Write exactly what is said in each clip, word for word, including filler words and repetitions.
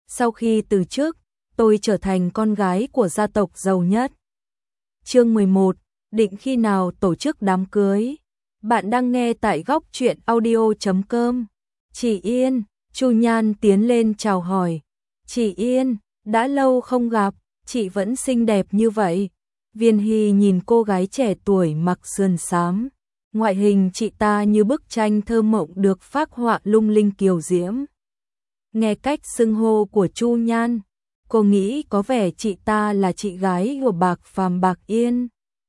sau khi từ chức, tôi trở thành con gái của gia tộc giàu nhất. Chương mười một, định khi nào tổ chức đám cưới? Bạn đang nghe tại góc truyện audio chấm com. Chị Yên, Chu Nhan tiến lên chào hỏi. Chị Yên, đã lâu không gặp, chị vẫn xinh đẹp như vậy. Viên Hy nhìn cô gái trẻ tuổi mặc sườn xám. Ngoại hình chị ta như bức tranh thơ mộng được phác họa lung linh kiều diễm. Nghe cách xưng hô của Chu Nhan, cô nghĩ có vẻ chị ta là chị gái của Bạc Phàm Bạc Yên.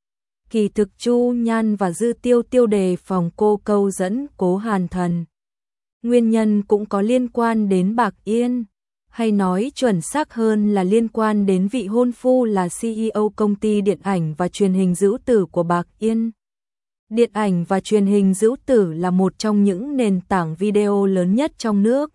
Kỳ thực Chu Nhan và Dư Tiêu Tiêu đề phòng cô câu dẫn Cố Hàn Thần. Nguyên nhân cũng có liên quan đến Bạc Yên, hay nói chuẩn xác hơn là liên quan đến vị hôn phu là xê e ô công ty điện ảnh và truyền hình Dữu Tử của Bạc Yên. Điện ảnh và truyền hình Dữu Tử là một trong những nền tảng video lớn nhất trong nước,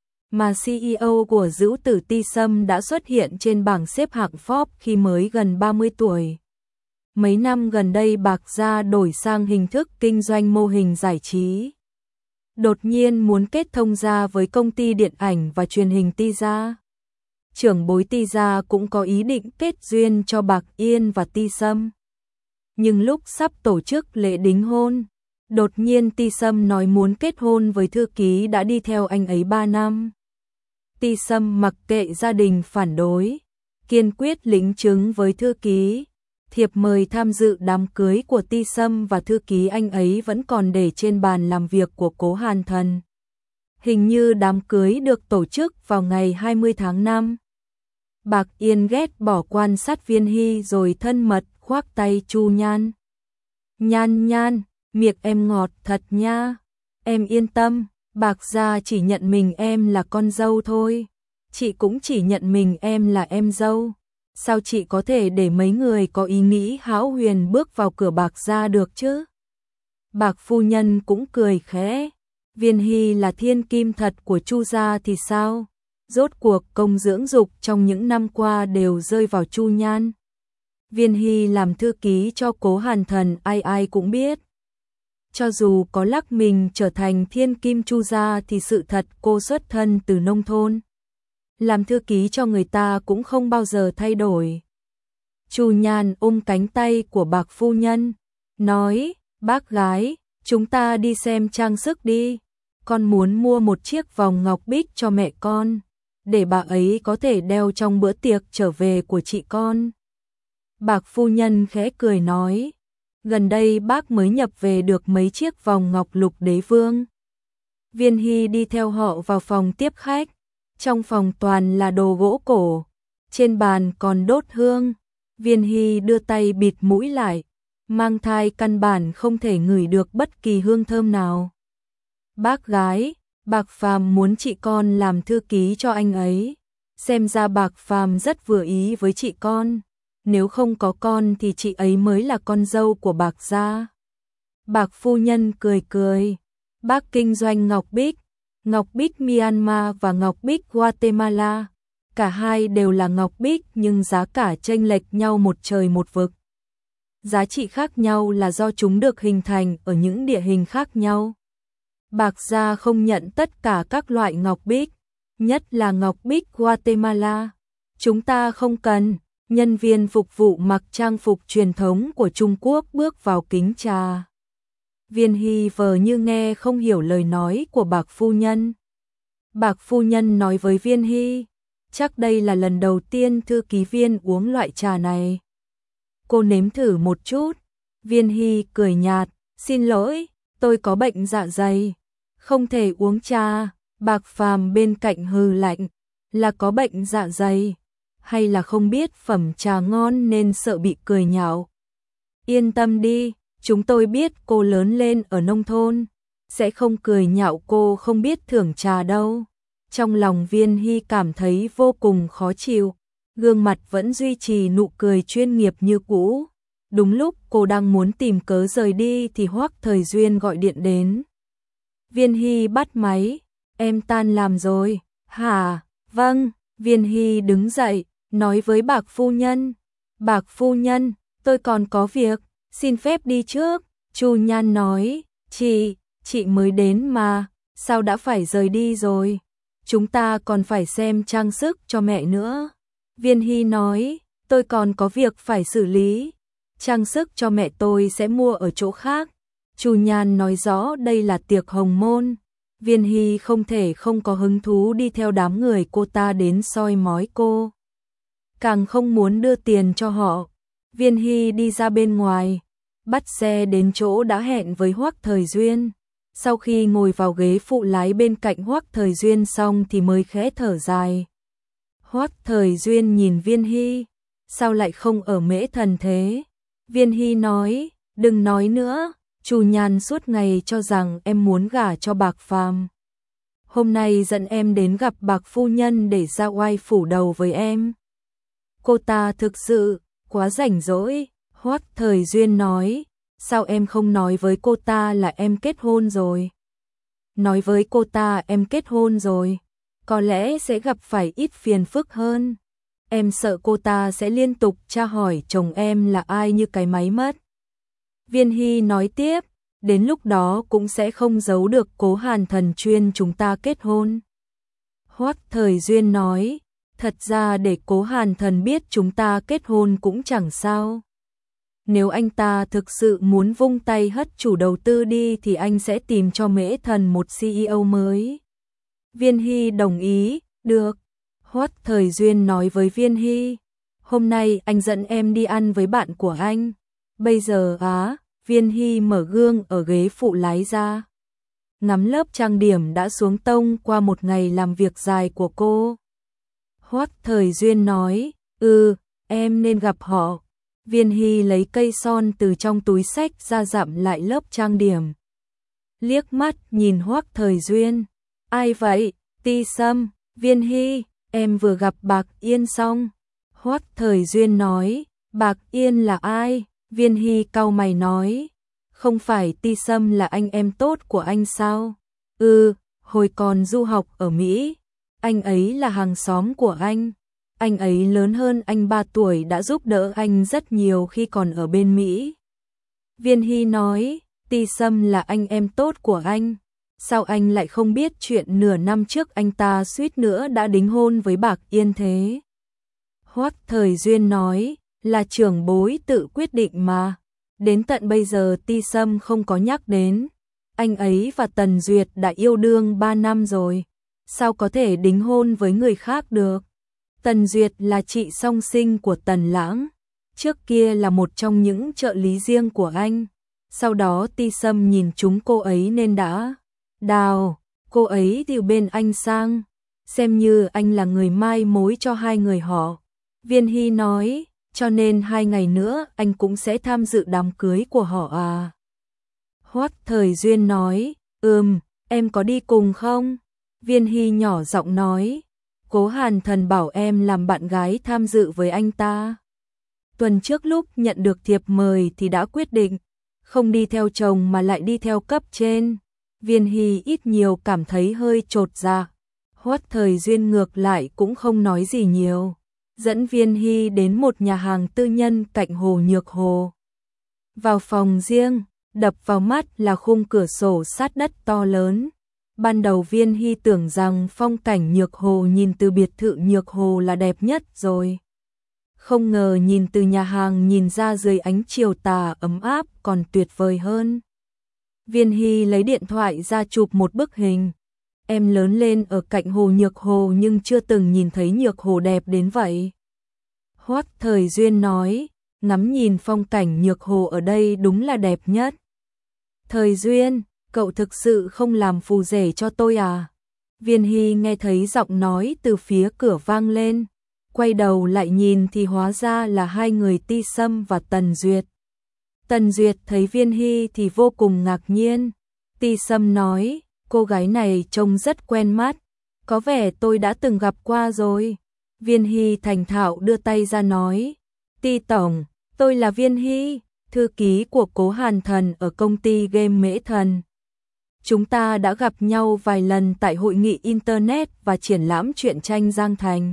mà xê e ô của Dữu Tử Ti Sâm đã xuất hiện trên bảng xếp hạng Forbes khi mới gần ba mươi tuổi. Mấy năm gần đây Bạc gia đổi sang hình thức kinh doanh mô hình giải trí. Đột nhiên muốn kết thông gia với công ty điện ảnh và truyền hình Ti gia. Trưởng bối Ti gia cũng có ý định kết duyên cho Bạc Yên và Ti Sâm. Nhưng lúc sắp tổ chức lễ đính hôn, đột nhiên Ti Sâm nói muốn kết hôn với thư ký đã đi theo anh ấy ba năm. Ti Sâm mặc kệ gia đình phản đối, kiên quyết lĩnh chứng với thư ký. Thiệp mời tham dự đám cưới của Ti Sâm và thư ký anh ấy vẫn còn để trên bàn làm việc của Cố Hàn Thần. Hình như đám cưới được tổ chức vào ngày hai mươi tháng năm. Bạc Yên ghét bỏ quan sát Viên Hy rồi thân mật khoác tay Chu Nhan. Nhan Nhan, miệng em ngọt thật nha. Em yên tâm, Bạc gia chỉ nhận mình em là con dâu thôi. Chị cũng chỉ nhận mình em là em dâu. Sao chị có thể để mấy người có ý nghĩ hão huyền bước vào cửa Bạc gia được chứ? Bạc phu nhân cũng cười khẽ. Viên Hy là thiên kim thật của Chu gia thì sao? Rốt cuộc công dưỡng dục trong những năm qua đều rơi vào Chu Nhan. Viên Hy làm thư ký cho Cố Hàn Thần ai ai cũng biết. Cho dù có lắc mình trở thành thiên kim Chu gia thì sự thật cô xuất thân từ nông thôn. Làm thư ký cho người ta cũng không bao giờ thay đổi. Chu Nhan ôm cánh tay của Bạc phu nhân, nói, bác gái, chúng ta đi xem trang sức đi. Con muốn mua một chiếc vòng ngọc bích cho mẹ con, để bà ấy có thể đeo trong bữa tiệc trở về của chị con. Bạc phu nhân khẽ cười nói, gần đây bác mới nhập về được mấy chiếc vòng ngọc lục đế vương. Viên Hy đi theo họ vào phòng tiếp khách. Trong phòng toàn là đồ gỗ cổ, trên bàn còn đốt hương. Viên Hy đưa tay bịt mũi lại, mang thai căn bản không thể ngửi được bất kỳ hương thơm nào. Bác gái, Bạc Phàm muốn chị con làm thư ký cho anh ấy. Xem ra Bạc Phàm rất vừa ý với chị con. Nếu không có con thì chị ấy mới là con dâu của Bạc gia. Bạc phu nhân cười cười, bác kinh doanh ngọc bích. Ngọc bích Myanmar và ngọc bích Guatemala, cả hai đều là ngọc bích nhưng giá cả chênh lệch nhau một trời một vực. Giá trị khác nhau là do chúng được hình thành ở những địa hình khác nhau. Bạc gia không nhận tất cả các loại ngọc bích, nhất là ngọc bích Guatemala. Chúng ta không cần. Nhân viên phục vụ mặc trang phục truyền thống của Trung Quốc bước vào kính trà. Viên Hy vờ như nghe không hiểu lời nói của Bạc phu nhân. Bạc phu nhân nói với Viên Hy, chắc đây là lần đầu tiên thư ký Viên uống loại trà này. Cô nếm thử một chút. Viên Hy cười nhạt, xin lỗi, tôi có bệnh dạ dày, không thể uống trà. Bạc Phàm bên cạnh hừ lạnh, là có bệnh dạ dày, hay là không biết phẩm trà ngon nên sợ bị cười nhạo. Yên tâm đi. Chúng tôi biết cô lớn lên ở nông thôn, sẽ không cười nhạo cô không biết thưởng trà đâu. Trong lòng Viên Hy cảm thấy vô cùng khó chịu, gương mặt vẫn duy trì nụ cười chuyên nghiệp như cũ. Đúng lúc cô đang muốn tìm cớ rời đi thì Hoắc Thời Duyên gọi điện đến. Viên Hy bắt máy, em tan làm rồi. Hả? Vâng. Viên Hy đứng dậy, nói với Bạc phu nhân. Bạc phu nhân, tôi còn có việc. Xin phép đi trước. Chu Nhan nói, chị, chị mới đến mà, sao đã phải rời đi rồi? chúng ta còn phải xem trang sức cho mẹ nữa. Viên Hy nói, tôi còn có việc phải xử lý. Trang sức cho mẹ tôi sẽ mua ở chỗ khác. Chu Nhan nói rõ đây là tiệc hồng môn. Viên Hy không thể không có hứng thú đi theo đám người cô ta đến soi mói cô. Càng không muốn đưa tiền cho họ. Viên Hy đi ra bên ngoài, bắt xe đến chỗ đã hẹn với Hoắc Thời Duyên. Sau khi ngồi vào ghế phụ lái bên cạnh Hoắc Thời Duyên xong thì mới khẽ thở dài. Hoắc Thời Duyên nhìn Viên Hy, sao lại không ở Mễ Thần thế? Viên Hy nói, đừng nói nữa, Chu Nhan suốt ngày cho rằng em muốn gả cho Bạc Phàm. Hôm nay dẫn em đến gặp Bạc phu nhân để ra oai phủ đầu với em. Cô ta thực sự quá rảnh rỗi. Hoắc Thời Duyên nói, sao em không nói với cô ta là em kết hôn rồi? Nói với cô ta em kết hôn rồi, có lẽ sẽ gặp phải ít phiền phức hơn. Em sợ cô ta sẽ liên tục tra hỏi chồng em là ai như cái máy mất. Viên Hy nói tiếp, đến lúc đó cũng sẽ không giấu được Cố Hàn Thần chuyên chúng ta kết hôn. Hoắc Thời Duyên nói, thật ra để Cố Hàn Thần biết chúng ta kết hôn cũng chẳng sao. Nếu anh ta thực sự muốn vung tay hất chủ đầu tư đi thì anh sẽ tìm cho Mễ Thần một xê e ô mới. Viên Hy đồng ý, được. Hoắc Thời Duyên nói với Viên Hy, hôm nay anh dẫn em đi ăn với bạn của anh. Bây giờ á, Viên Hy mở gương ở ghế phụ lái ra. Ngắm lớp trang điểm đã xuống tông qua một ngày làm việc dài của cô. Hoắc Thời Duyên nói, ừ, em nên gặp họ. Viên Hy lấy cây son từ trong túi xách ra dặm lại lớp trang điểm. Liếc mắt nhìn Hoắc Thời Duyên, ai vậy? Ti Sâm. Viên Hy, em vừa gặp Bạc Yên xong. Hoắc Thời Duyên nói, Bạc Yên là ai? Viên Hy cau mày nói, không phải Ti Sâm là anh em tốt của anh sao? Ừ, hồi còn du học ở Mỹ, anh ấy là hàng xóm của anh. Anh ấy lớn hơn anh ba tuổi, đã giúp đỡ anh rất nhiều khi còn ở bên Mỹ. Viên Hy nói, Ti Sâm là anh em tốt của anh. Sao anh lại không biết chuyện nửa năm trước anh ta suýt nữa đã đính hôn với Bạc Yên thế? Hoắc Thời Duyên nói, là trưởng bối tự quyết định mà. Đến tận bây giờ Ti Sâm không có nhắc đến. Anh ấy và Tần Duyệt đã yêu đương ba năm rồi. Sao có thể đính hôn với người khác được? Tần Duyệt là chị song sinh của Tần Lãng. Trước kia là một trong những trợ lý riêng của anh. Sau đó Ti Sâm nhìn chúng cô ấy nên đã đào cô ấy từ bên anh sang. Xem như anh là người mai mối cho hai người họ. Viên Hy nói, cho nên hai ngày nữa anh cũng sẽ tham dự đám cưới của họ à? Hoắc Thời Duyên nói, ừm, em có đi cùng không? Viên Hy nhỏ giọng nói, Cố Hàn Thần bảo em làm bạn gái tham dự với anh ta. Tuần trước lúc nhận được thiệp mời thì đã quyết định, không đi theo chồng mà lại đi theo cấp trên. Viên Hy ít nhiều cảm thấy hơi chột dạ. Hoắc Thời Duyên ngược lại cũng không nói gì nhiều, dẫn Viên Hy đến một nhà hàng tư nhân cạnh hồ Nhược Hồ. Vào phòng riêng, đập vào mắt là khung cửa sổ sát đất to lớn. Ban đầu Viên Hy tưởng rằng phong cảnh Nhược Hồ nhìn từ biệt thự Nhược Hồ là đẹp nhất rồi. Không ngờ nhìn từ nhà hàng nhìn ra dưới ánh chiều tà ấm áp còn tuyệt vời hơn. Viên Hy lấy điện thoại ra chụp một bức hình. Em lớn lên ở cạnh hồ Nhược Hồ nhưng chưa từng nhìn thấy Nhược Hồ đẹp đến vậy. Hoắc Thời Duyên nói, ngắm nhìn phong cảnh Nhược Hồ ở đây đúng là đẹp nhất. Thời Duyên, cậu thực sự không làm phù rể cho tôi à? Viên Hy nghe thấy giọng nói từ phía cửa vang lên. Quay đầu lại nhìn thì hóa ra là hai người Ti Sâm và Tần Duyệt. Tần Duyệt thấy Viên Hy thì vô cùng ngạc nhiên. Ti Sâm nói, cô gái này trông rất quen mắt, có vẻ tôi đã từng gặp qua rồi. Viên Hy thành thạo đưa tay ra nói, Ti Tổng, tôi là Viên Hy, thư ký của Cố Hàn Thần ở công ty game Mễ Thần. Chúng ta đã gặp nhau vài lần tại hội nghị Internet và triển lãm truyện tranh Giang Thành.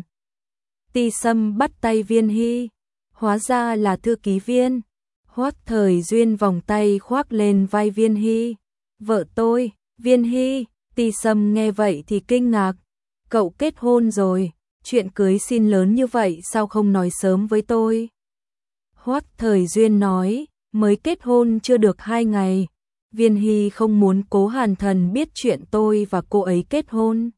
Ti Sâm bắt tay Viên Hy, hóa ra là thư ký Viên. Hoắc Thời Duyên vòng tay khoác lên vai Viên Hy, vợ tôi, Viên Hy. Ti Sâm nghe vậy thì kinh ngạc, cậu kết hôn rồi, chuyện cưới xin lớn như vậy sao không nói sớm với tôi? Hoắc Thời Duyên nói, mới kết hôn chưa được hai ngày, Viên Hy không muốn Cố Hàn Thần biết chuyện tôi và cô ấy kết hôn.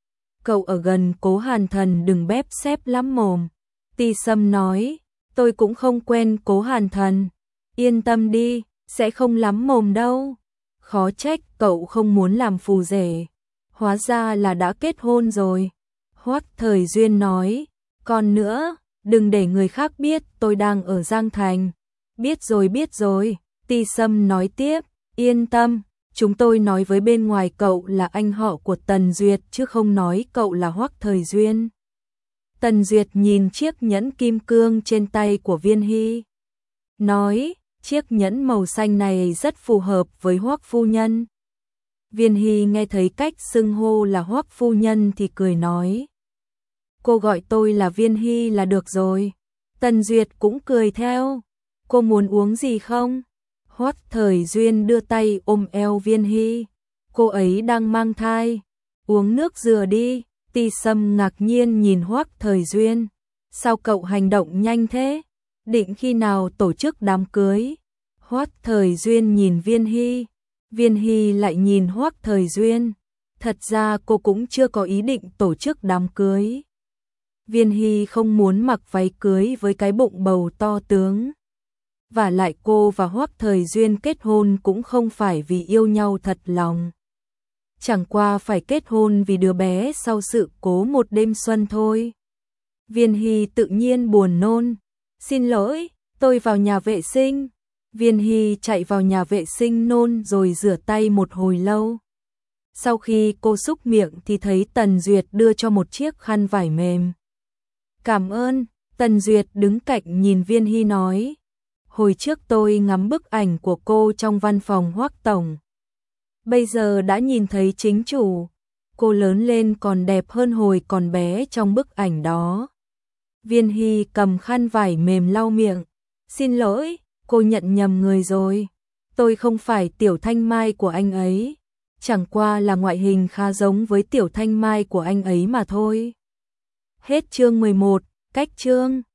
Cậu ở gần Cố Hàn Thần đừng bép xép lắm mồm. Ti Sâm nói, tôi cũng không quen Cố Hàn Thần, yên tâm đi, sẽ không lắm mồm đâu. Khó trách cậu không muốn làm phù rể, hóa ra là đã kết hôn rồi. Hoắc Thời Duyên nói, còn nữa, đừng để người khác biết tôi đang ở Giang Thành. Biết rồi biết rồi, Ti Sâm nói tiếp, yên tâm, chúng tôi nói với bên ngoài cậu là anh họ của Tần Duyệt chứ không nói cậu là Hoắc Thời Duyên. Tần Duyệt nhìn chiếc nhẫn kim cương trên tay của Viên Hy, nói, chiếc nhẫn màu xanh này rất phù hợp với Hoắc phu nhân. Viên Hy nghe thấy cách xưng hô là Hoắc phu nhân thì cười nói, cô gọi tôi là Viên Hy là được rồi. Tần Duyệt cũng cười theo, cô muốn uống gì không? Hoắc Thời Duyên đưa tay ôm eo Viên Hy, cô ấy đang mang thai, uống nước dừa đi. Ti Sâm ngạc nhiên nhìn Hoắc Thời Duyên, sao cậu hành động nhanh thế? Định khi nào tổ chức đám cưới? Hoắc Thời Duyên nhìn Viên Hy, Viên Hy lại nhìn Hoắc Thời Duyên, thật ra cô cũng chưa có ý định tổ chức đám cưới. Viên Hy không muốn mặc váy cưới với cái bụng bầu to tướng. Và lại cô và Hoắc Thời Duyên kết hôn cũng không phải vì yêu nhau thật lòng. Chẳng qua phải kết hôn vì đứa bé sau sự cố một đêm xuân thôi. Viên Hy tự nhiên buồn nôn, xin lỗi, tôi vào nhà vệ sinh. Viên Hy chạy vào nhà vệ sinh nôn rồi rửa tay một hồi lâu. Sau khi cô súc miệng thì thấy Tần Duyệt đưa cho một chiếc khăn vải mềm. Cảm ơn. Tần Duyệt đứng cạnh nhìn Viên Hy nói, hồi trước tôi ngắm bức ảnh của cô trong văn phòng Hoắc tổng. Bây giờ đã nhìn thấy chính chủ, cô lớn lên còn đẹp hơn hồi còn bé trong bức ảnh đó. Viên Hy cầm khăn vải mềm lau miệng, xin lỗi, cô nhận nhầm người rồi. Tôi không phải Tiểu Thanh Mai của anh ấy, chẳng qua là ngoại hình khá giống với Tiểu Thanh Mai của anh ấy mà thôi. Hết chương mười một, cách chương.